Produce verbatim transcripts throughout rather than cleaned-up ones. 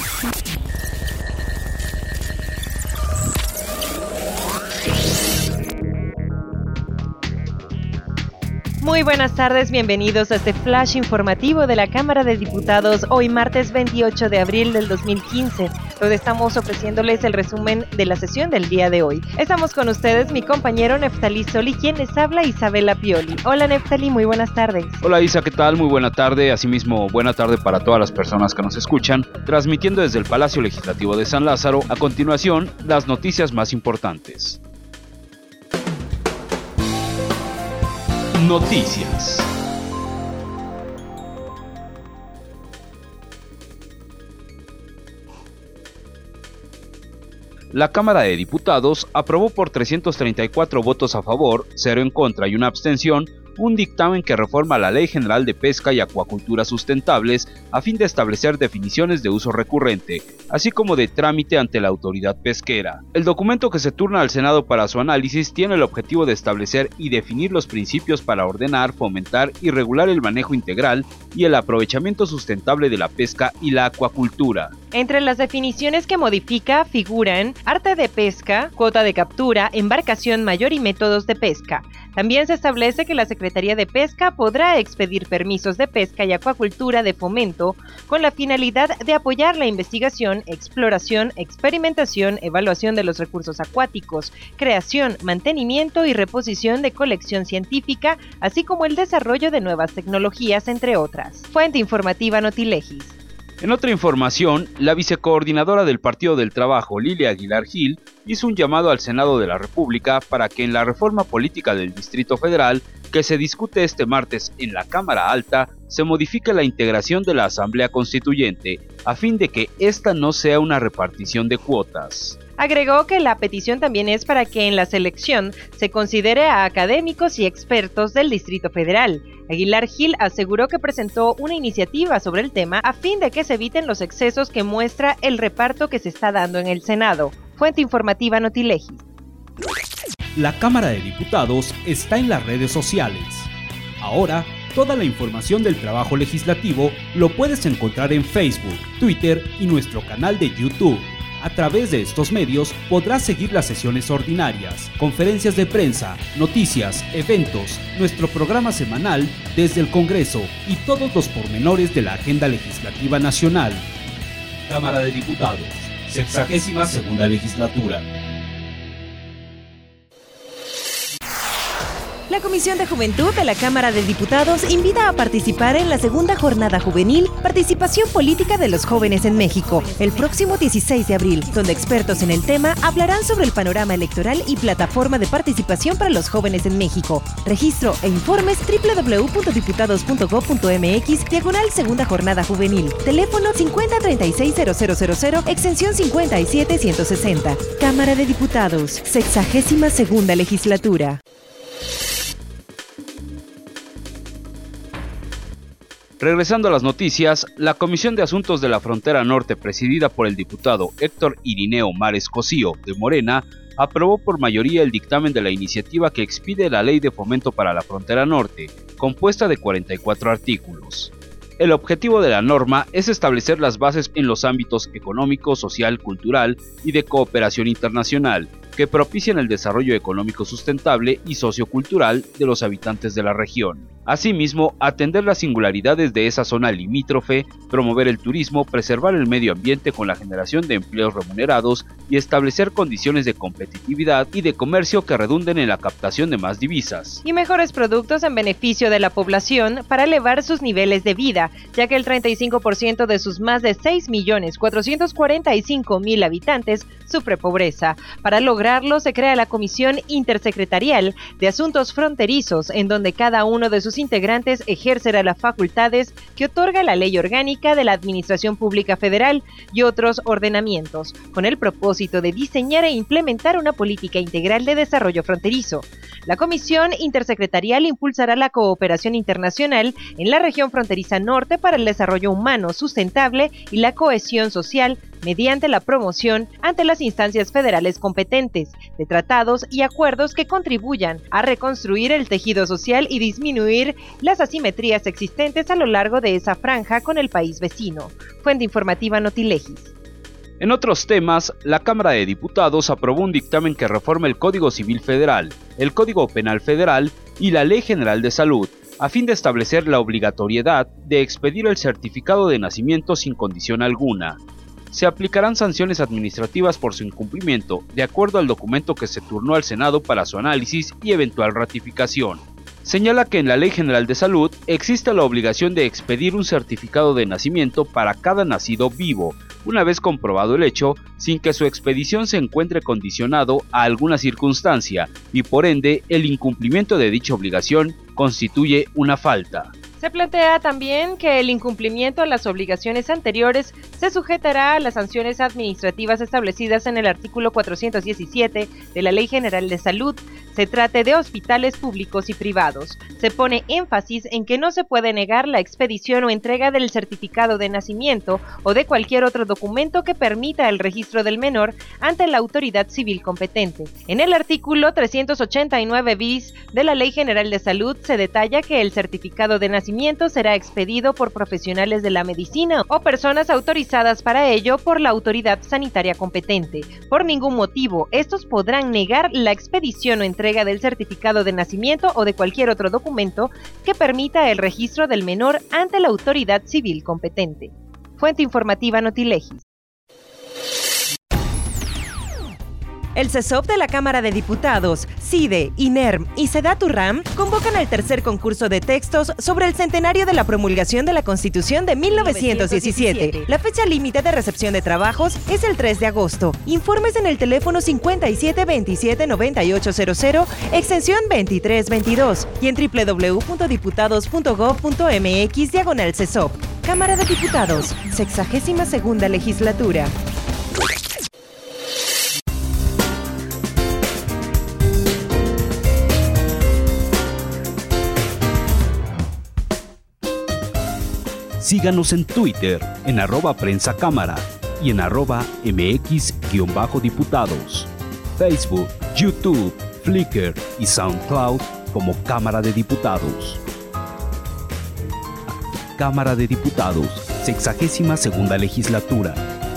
Muy buenas tardes, bienvenidos a este flash informativo de la Cámara de Diputados, hoy martes veintiocho de abril del dos mil quince, donde estamos ofreciéndoles el resumen de la sesión del día de hoy. Estamos con ustedes, mi compañero Neftalí Sol y quien les habla, Isabela Pioli. Hola Neftalí, muy buenas tardes. Hola Isa, ¿qué tal? Muy buena tarde, asimismo buena tarde para todas las personas que nos escuchan, transmitiendo desde el Palacio Legislativo de San Lázaro. A continuación, las noticias más importantes. Noticias. La Cámara de Diputados aprobó por trescientos treinta y cuatro votos a favor, cero en contra y una abstención, un dictamen que reforma la Ley General de Pesca y Acuacultura Sustentables a fin de establecer definiciones de uso recurrente, así como de trámite ante la autoridad pesquera. El documento que se turna al Senado para su análisis tiene el objetivo de establecer y definir los principios para ordenar, fomentar y regular el manejo integral y el aprovechamiento sustentable de la pesca y la acuacultura. Entre las definiciones que modifica figuran arte de pesca, cuota de captura, embarcación mayor y métodos de pesca. También se establece que la Secretaría de Pesca podrá expedir permisos de pesca y acuacultura de fomento con la finalidad de apoyar la investigación, exploración, experimentación, evaluación de los recursos acuáticos, creación, mantenimiento y reposición de colección científica, así como el desarrollo de nuevas tecnologías, entre otras. Fuente informativa Notilegis. En otra información, la vicecoordinadora del Partido del Trabajo, Lilia Aguilar Gil, hizo un llamado al Senado de la República para que en la reforma política del Distrito Federal, que se discute este martes en la Cámara Alta, se modifique la integración de la Asamblea Constituyente, a fin de que esta no sea una repartición de cuotas. Agregó que la petición también es para que en la selección se considere a académicos y expertos del Distrito Federal. Aguilar Gil aseguró que presentó una iniciativa sobre el tema a fin de que se eviten los excesos que muestra el reparto que se está dando en el Senado. Fuente informativa Notilegis. La Cámara de Diputados está en las redes sociales. Ahora, toda la información del trabajo legislativo lo puedes encontrar en Facebook, Twitter y nuestro canal de YouTube. A través de estos medios podrás seguir las sesiones ordinarias, conferencias de prensa, noticias, eventos, nuestro programa semanal desde el Congreso y todos los pormenores de la agenda legislativa nacional. Cámara de Diputados, sexagésima segunda legislatura. La Comisión de Juventud de la Cámara de Diputados invita a participar en la segunda jornada juvenil Participación Política de los Jóvenes en México, el próximo dieciséis de abril, donde expertos en el tema hablarán sobre el panorama electoral y plataforma de participación para los jóvenes en México. Registro e informes doble u doble u doble u punto diputados punto gob punto mx, diagonal segunda jornada juvenil. Teléfono cincuenta treinta y seis cero cero cero cero, extensión cincuenta y siete ciento sesenta. Cámara de Diputados, sexagésima segunda legislatura. Regresando a las noticias, la Comisión de Asuntos de la Frontera Norte, presidida por el diputado Héctor Irineo Mares Cosío, de Morena, aprobó por mayoría el dictamen de la iniciativa que expide la Ley de Fomento para la Frontera Norte, compuesta de cuarenta y cuatro artículos. El objetivo de la norma es establecer las bases en los ámbitos económico, social, cultural y de cooperación internacional, que propician el desarrollo económico sustentable y sociocultural de los habitantes de la región. Asimismo, atender las singularidades de esa zona limítrofe, promover el turismo, preservar el medio ambiente con la generación de empleos remunerados y establecer condiciones de competitividad y de comercio que redunden en la captación de más divisas. Y mejores productos en beneficio de la población para elevar sus niveles de vida, ya que el treinta y cinco por ciento de sus más de seis millones cuatrocientos cuarenta y cinco mil habitantes sufre pobreza. Para lograrlo se crea la Comisión Intersecretarial de Asuntos Fronterizos, en donde cada uno de sus integrantes ejercerá las facultades que otorga la Ley Orgánica de la Administración Pública Federal y otros ordenamientos, con el propósito de diseñar e implementar una política integral de desarrollo fronterizo. La Comisión Intersecretarial impulsará la cooperación internacional en la región fronteriza norte para el desarrollo humano sustentable y la cohesión social mediante la promoción ante las instancias federales competentes de tratados y acuerdos que contribuyan a reconstruir el tejido social y disminuir las asimetrías existentes a lo largo de esa franja con el país vecino. Fuente informativa Notilegis. En otros temas, la Cámara de Diputados aprobó un dictamen que reforma el Código Civil Federal, el Código Penal Federal y la Ley General de Salud, a fin de establecer la obligatoriedad de expedir el certificado de nacimiento sin condición alguna. Se aplicarán sanciones administrativas por su incumplimiento, de acuerdo al documento que se turnó al Senado para su análisis y eventual ratificación. Señala que en la Ley General de Salud existe la obligación de expedir un certificado de nacimiento para cada nacido vivo, una vez comprobado el hecho, sin que su expedición se encuentre condicionado a alguna circunstancia, y por ende el incumplimiento de dicha obligación constituye una falta. Se plantea también que el incumplimiento a las obligaciones anteriores se sujetará a las sanciones administrativas establecidas en el artículo cuatrocientos diecisiete de la Ley General de Salud. Se trate de hospitales públicos y privados. Se pone énfasis en que no se puede negar la expedición o entrega del certificado de nacimiento o de cualquier otro documento que permita el registro del menor ante la autoridad civil competente. En el artículo trescientos ochenta y nueve bis de la Ley General de Salud se detalla que el certificado de nacimiento será expedido por profesionales de la medicina o personas autorizadas para ello por la autoridad sanitaria competente. Por ningún motivo, estos podrán negar la expedición o entrega del certificado de nacimiento o de cualquier otro documento que permita el registro del menor ante la autoridad civil competente. Fuente informativa Notilegis. El CESOP de la Cámara de Diputados, CIDE, INERM y SEDATURAM convocan el tercer concurso de textos sobre el centenario de la promulgación de la Constitución de mil novecientos diecisiete. La fecha límite de recepción de trabajos es el tres de agosto. Informes en el teléfono cincuenta y siete veintisiete noventa y ocho cero cero, extensión veintitrés veintidós y en doble u doble u doble u punto diputados punto gob punto mx diagonal CESOP. Cámara de Diputados, sexagésima segunda legislatura. Síganos en Twitter, en arroba Prensa Cámara y en arroba mx-diputados. Facebook, YouTube, Flickr y SoundCloud como Cámara de Diputados. Cámara de Diputados, sexagésima segunda legislatura.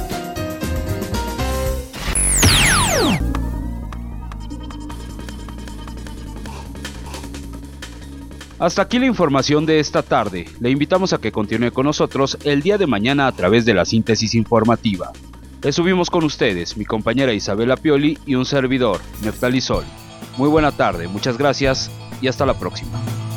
Hasta aquí la información de esta tarde. Le invitamos a que continúe con nosotros el día de mañana a través de la síntesis informativa. Estuvimos con ustedes, mi compañera Isabela Pioli y un servidor, Neftali Sol. Muy buena tarde, muchas gracias y hasta la próxima.